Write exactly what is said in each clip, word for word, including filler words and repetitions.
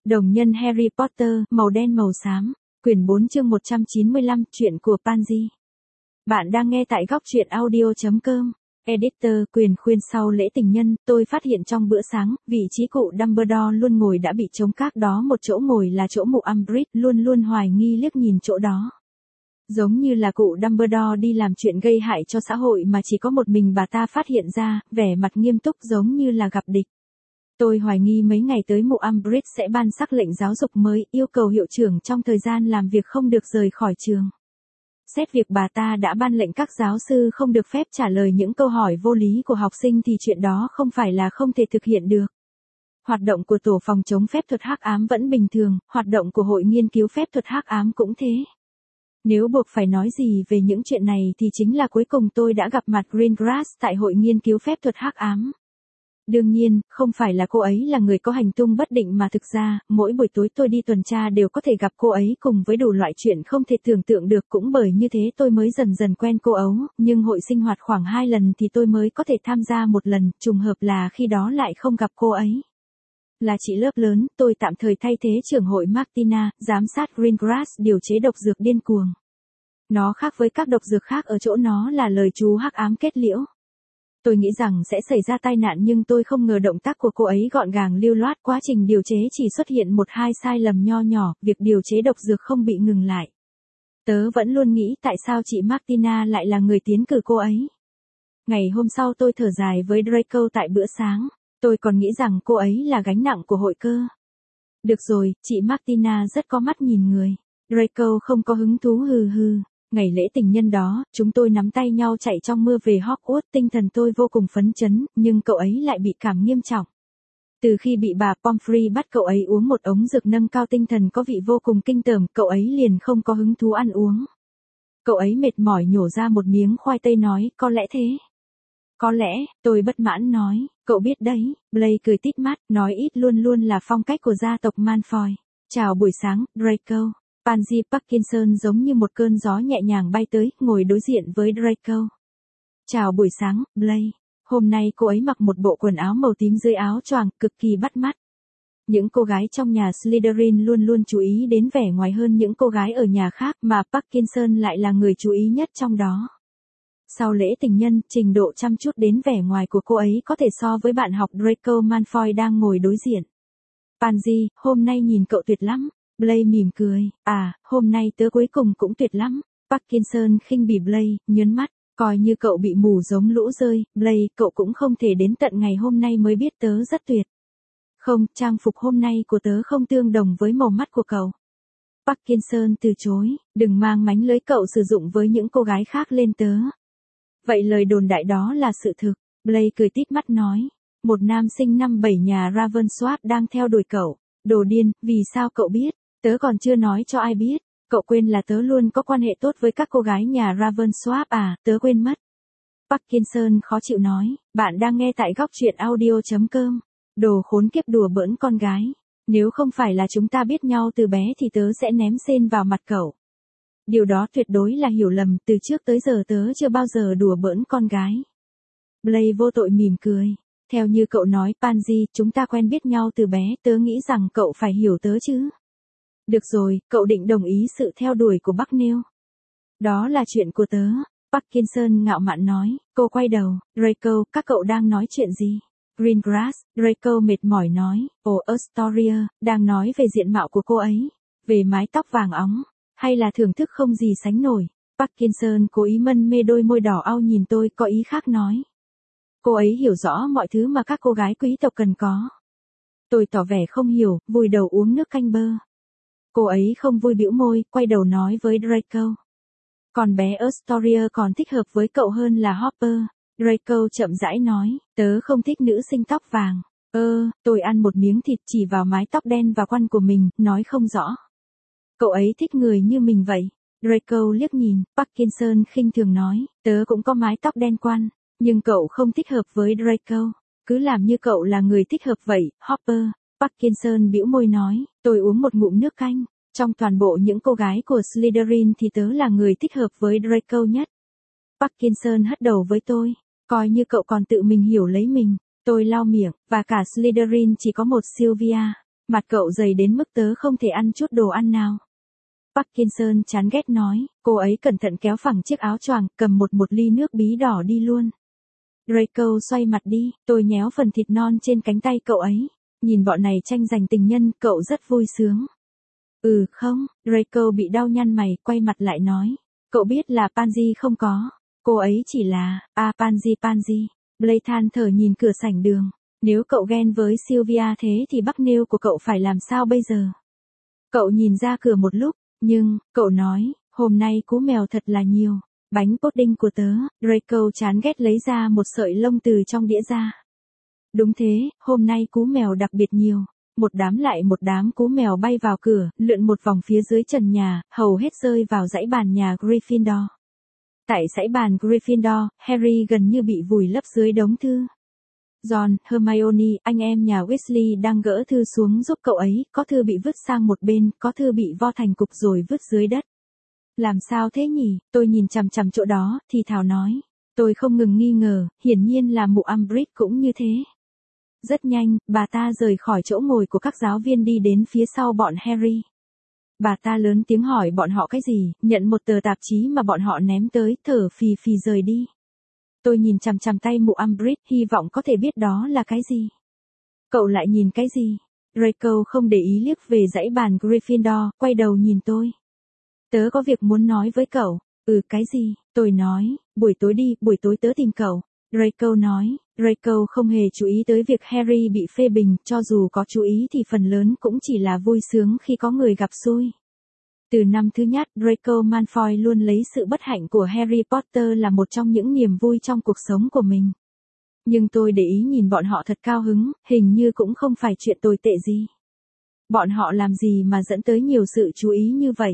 Đồng nhân Harry Potter, màu đen màu xám, quyển bốn chương một trăm chín mươi lăm, chuyện của Pansy. Bạn đang nghe tại góc truyện audio chấm com. Editor, quyền khuyên sau lễ tình nhân, tôi phát hiện trong bữa sáng, vị trí cụ Dumbledore luôn ngồi đã bị trống khác đó, một chỗ ngồi là chỗ mụ Umbridge luôn luôn hoài nghi liếc nhìn chỗ đó. Giống như là cụ Dumbledore đi làm chuyện gây hại cho xã hội mà chỉ có một mình bà ta phát hiện ra, vẻ mặt nghiêm túc giống như là gặp địch. Tôi hoài nghi mấy ngày tới mụ Umbridge sẽ ban sắc lệnh giáo dục mới, yêu cầu hiệu trưởng trong thời gian làm việc không được rời khỏi trường. Xét việc bà ta đã ban lệnh các giáo sư không được phép trả lời những câu hỏi vô lý của học sinh thì chuyện đó không phải là không thể thực hiện được. Hoạt động của tổ phòng chống phép thuật hắc ám vẫn bình thường, hoạt động của hội nghiên cứu phép thuật hắc ám cũng thế. Nếu buộc phải nói gì về những chuyện này thì chính là cuối cùng tôi đã gặp mặt Greengrass tại hội nghiên cứu phép thuật hắc ám. Đương nhiên, không phải là cô ấy là người có hành tung bất định mà thực ra, mỗi buổi tối tôi đi tuần tra đều có thể gặp cô ấy cùng với đủ loại chuyện không thể tưởng tượng được, cũng bởi như thế tôi mới dần dần quen cô ấu, nhưng hội sinh hoạt khoảng hai lần thì tôi mới có thể tham gia một lần, trùng hợp là khi đó lại không gặp cô ấy. Là chị lớp lớn, tôi tạm thời thay thế trưởng hội Martina, giám sát Greengrass điều chế độc dược điên cuồng. Nó khác với các độc dược khác ở chỗ nó là lời chú hắc ám kết liễu. Tôi nghĩ rằng sẽ xảy ra tai nạn nhưng tôi không ngờ động tác của cô ấy gọn gàng lưu loát, quá trình điều chế chỉ xuất hiện một hai sai lầm nho nhỏ, việc điều chế độc dược không bị ngừng lại. Tớ vẫn luôn nghĩ tại sao chị Martina lại là người tiến cử cô ấy. Ngày hôm sau tôi thở dài với Draco tại bữa sáng, tôi còn nghĩ rằng cô ấy là gánh nặng của hội cơ. Được rồi, chị Martina rất có mắt nhìn người. Draco không có hứng thú hừ hừ. Ngày lễ tình nhân đó, chúng tôi nắm tay nhau chạy trong mưa về Hogwarts, tinh thần tôi vô cùng phấn chấn, nhưng cậu ấy lại bị cảm nghiêm trọng. Từ khi bị bà Pomfrey bắt cậu ấy uống một ống dược nâng cao tinh thần có vị vô cùng kinh tởm, cậu ấy liền không có hứng thú ăn uống. Cậu ấy mệt mỏi nhổ ra một miếng khoai tây nói, có lẽ thế. Có lẽ, tôi bất mãn nói, cậu biết đấy, Blake cười tít mắt, nói ít luôn luôn là phong cách của gia tộc Malfoy. Chào buổi sáng, Draco. Pansy Parkinson giống như một cơn gió nhẹ nhàng bay tới, ngồi đối diện với Draco. Chào buổi sáng, Blake. Hôm nay cô ấy mặc một bộ quần áo màu tím dưới áo choàng, cực kỳ bắt mắt. Những cô gái trong nhà Slytherin luôn luôn chú ý đến vẻ ngoài hơn những cô gái ở nhà khác, mà Parkinson lại là người chú ý nhất trong đó. Sau lễ tình nhân, trình độ chăm chút đến vẻ ngoài của cô ấy có thể so với bạn học Draco Malfoy đang ngồi đối diện. Pansy, hôm nay nhìn cậu tuyệt lắm. Blake mỉm cười, à, hôm nay tớ cuối cùng cũng tuyệt lắm. Parkinson khinh bỉ Blake, nhớn mắt, coi như cậu bị mù giống lũ rơi. Blake, cậu cũng không thể đến tận ngày hôm nay mới biết tớ rất tuyệt. Không, trang phục hôm nay của tớ không tương đồng với màu mắt của cậu. Parkinson từ chối, đừng mang mánh lưới cậu sử dụng với những cô gái khác lên tớ. Vậy lời đồn đại đó là sự thực. Blake cười tít mắt nói, một nam sinh năm bảy nhà Ravensworth đang theo đuổi cậu. Đồ điên, vì sao cậu biết? Tớ còn chưa nói cho ai biết. Cậu quên là tớ luôn có quan hệ tốt với các cô gái nhà Ravensworth à, tớ quên mất. Parkinson khó chịu nói, bạn đang nghe tại góc truyện audio chấm com. Đồ khốn kiếp đùa bỡn con gái. Nếu không phải là chúng ta biết nhau từ bé thì tớ sẽ ném sên vào mặt cậu. Điều đó tuyệt đối là hiểu lầm, từ trước tới giờ tớ chưa bao giờ đùa bỡn con gái. Blake vô tội mỉm cười. Theo như cậu nói, Pansy, chúng ta quen biết nhau từ bé, tớ nghĩ rằng cậu phải hiểu tớ chứ. Được rồi, cậu định đồng ý sự theo đuổi của Bucknell. Đó là chuyện của tớ. Parkinson ngạo mạn nói, cô quay đầu, Draco, các cậu đang nói chuyện gì? Greengrass, Draco mệt mỏi nói, ồ Astoria, đang nói về diện mạo của cô ấy, về mái tóc vàng óng, hay là thưởng thức không gì sánh nổi. Parkinson cố ý mân mê đôi môi đỏ au nhìn tôi, có ý khác nói. Cô ấy hiểu rõ mọi thứ mà các cô gái quý tộc cần có. Tôi tỏ vẻ không hiểu, vùi đầu uống nước canh bơ. Cô ấy không vui bĩu môi, quay đầu nói với Draco. Còn bé Astoria còn thích hợp với cậu hơn là Hopper. Draco chậm rãi nói, tớ không thích nữ sinh tóc vàng. Ơ, tôi ăn một miếng thịt chỉ vào mái tóc đen và quăn của mình, nói không rõ. Cậu ấy thích người như mình vậy. Draco liếc nhìn, Parkinson khinh thường nói, tớ cũng có mái tóc đen quăn. Nhưng cậu không thích hợp với Draco. Cứ làm như cậu là người thích hợp vậy, Hopper. Parkinson bĩu môi nói, tôi uống một ngụm nước canh. Trong toàn bộ những cô gái của Slytherin thì tớ là người thích hợp với Draco nhất. Parkinson hất đầu với tôi. Coi như cậu còn tự mình hiểu lấy mình. Tôi lau miệng, và cả Slytherin chỉ có một Sylvia. Mặt cậu dày đến mức tớ không thể ăn chút đồ ăn nào. Parkinson chán ghét nói, cô ấy cẩn thận kéo phẳng chiếc áo choàng, cầm một một ly nước bí đỏ đi luôn. Draco xoay mặt đi, tôi nhéo phần thịt non trên cánh tay cậu ấy. Nhìn bọn này tranh giành tình nhân, cậu rất vui sướng. Ừ không, Draco bị đau nhăn mày, quay mặt lại nói. Cậu biết là Pansy không có. Cô ấy chỉ là, à Pansy Pansy. Blake than thở nhìn cửa sảnh đường. Nếu cậu ghen với Sylvia thế thì bắc nêu của cậu phải làm sao bây giờ? Cậu nhìn ra cửa một lúc, nhưng, cậu nói, hôm nay cú mèo thật là nhiều. Bánh pudding của tớ, Draco chán ghét lấy ra một sợi lông từ trong đĩa ra. Đúng thế, hôm nay cú mèo đặc biệt nhiều. Một đám lại một đám cú mèo bay vào cửa, lượn một vòng phía dưới trần nhà, hầu hết rơi vào dãy bàn nhà Gryffindor. Tại dãy bàn Gryffindor, Harry gần như bị vùi lấp dưới đống thư. Ron, Hermione, anh em nhà Weasley đang gỡ thư xuống giúp cậu ấy, có thư bị vứt sang một bên, có thư bị vo thành cục rồi vứt dưới đất. Làm sao thế nhỉ, tôi nhìn chằm chằm chỗ đó, thì thào nói. Tôi không ngừng nghi ngờ, hiển nhiên là mụ Umbridge cũng như thế. Rất nhanh, bà ta rời khỏi chỗ ngồi của các giáo viên đi đến phía sau bọn Harry. Bà ta lớn tiếng hỏi bọn họ cái gì, nhận một tờ tạp chí mà bọn họ ném tới, thở phì phì rời đi. Tôi nhìn chằm chằm tay mụ Umbridge, hy vọng có thể biết đó là cái gì. Cậu lại nhìn cái gì? Draco không để ý liếc về dãy bàn Gryffindor, quay đầu nhìn tôi. Tớ có việc muốn nói với cậu. Ừ, cái gì? Tôi nói, buổi tối đi, buổi tối tớ tìm cậu. Draco nói, Draco không hề chú ý tới việc Harry bị phê bình, cho dù có chú ý thì phần lớn cũng chỉ là vui sướng khi có người gặp xui. Từ năm thứ nhất, Draco Malfoy luôn lấy sự bất hạnh của Harry Potter là một trong những niềm vui trong cuộc sống của mình. Nhưng tôi để ý nhìn bọn họ thật cao hứng, hình như cũng không phải chuyện tồi tệ gì. Bọn họ làm gì mà dẫn tới nhiều sự chú ý như vậy?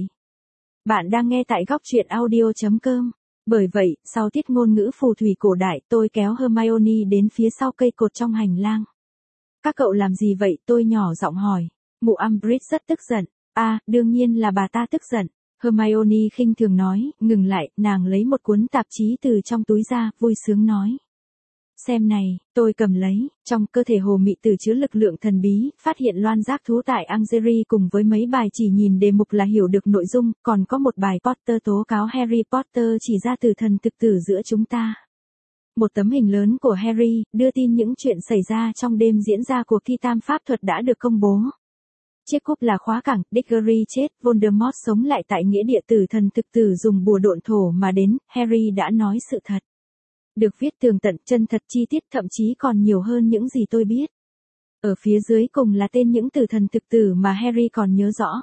Bạn đang nghe tại góc truyện audio chấm com. Bởi vậy, sau tiết ngôn ngữ phù thủy cổ đại, tôi kéo Hermione đến phía sau cây cột trong hành lang. Các cậu làm gì vậy? Tôi nhỏ giọng hỏi. Mụ Umbridge rất tức giận. À, đương nhiên là bà ta tức giận. Hermione khinh thường nói, ngừng lại, nàng lấy một cuốn tạp chí từ trong túi ra, vui sướng nói. Xem này, tôi cầm lấy, trong cơ thể hồ mị tử chứa lực lượng thần bí, phát hiện loan giác thú tại Angeri cùng với mấy bài chỉ nhìn đề mục là hiểu được nội dung, còn có một bài Potter tố cáo Harry Potter chỉ ra từ thần thực tử giữa chúng ta. Một tấm hình lớn của Harry, đưa tin những chuyện xảy ra trong đêm diễn ra cuộc thi tam pháp thuật đã được công bố. Chiếc cúp là khóa cảng, Diggory chết, Voldemort sống lại tại nghĩa địa tử thần thực tử dùng bùa độn thổ mà đến, Harry đã nói sự thật. Được viết tường tận, chân thật chi tiết, thậm chí còn nhiều hơn những gì tôi biết. Ở phía dưới cùng là tên những tử thần thực tử mà Harry còn nhớ rõ.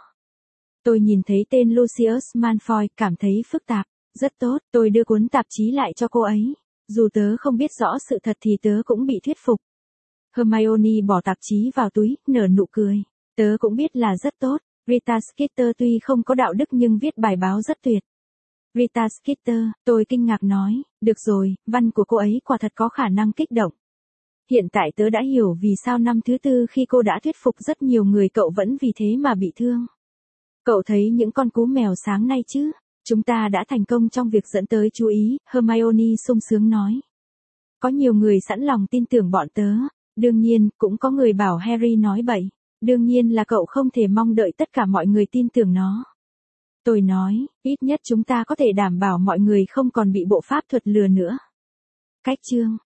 Tôi nhìn thấy tên Lucius Malfoy, cảm thấy phức tạp. Rất tốt, tôi đưa cuốn tạp chí lại cho cô ấy. Dù tớ không biết rõ sự thật thì tớ cũng bị thuyết phục. Hermione bỏ tạp chí vào túi, nở nụ cười. Tớ cũng biết là rất tốt. Rita Skeeter tuy không có đạo đức nhưng viết bài báo rất tuyệt. Rita Skeeter, tôi kinh ngạc nói, được rồi, văn của cô ấy quả thật có khả năng kích động. Hiện tại tớ đã hiểu vì sao năm thứ tư khi cô đã thuyết phục rất nhiều người cậu vẫn vì thế mà bị thương. Cậu thấy những con cú mèo sáng nay chứ? Chúng ta đã thành công trong việc dẫn tới chú ý, Hermione sung sướng nói. Có nhiều người sẵn lòng tin tưởng bọn tớ, đương nhiên, cũng có người bảo Harry nói bậy. Đương nhiên là cậu không thể mong đợi tất cả mọi người tin tưởng nó. Tôi nói, ít nhất chúng ta có thể đảm bảo mọi người không còn bị bộ pháp thuật lừa nữa. Cách chương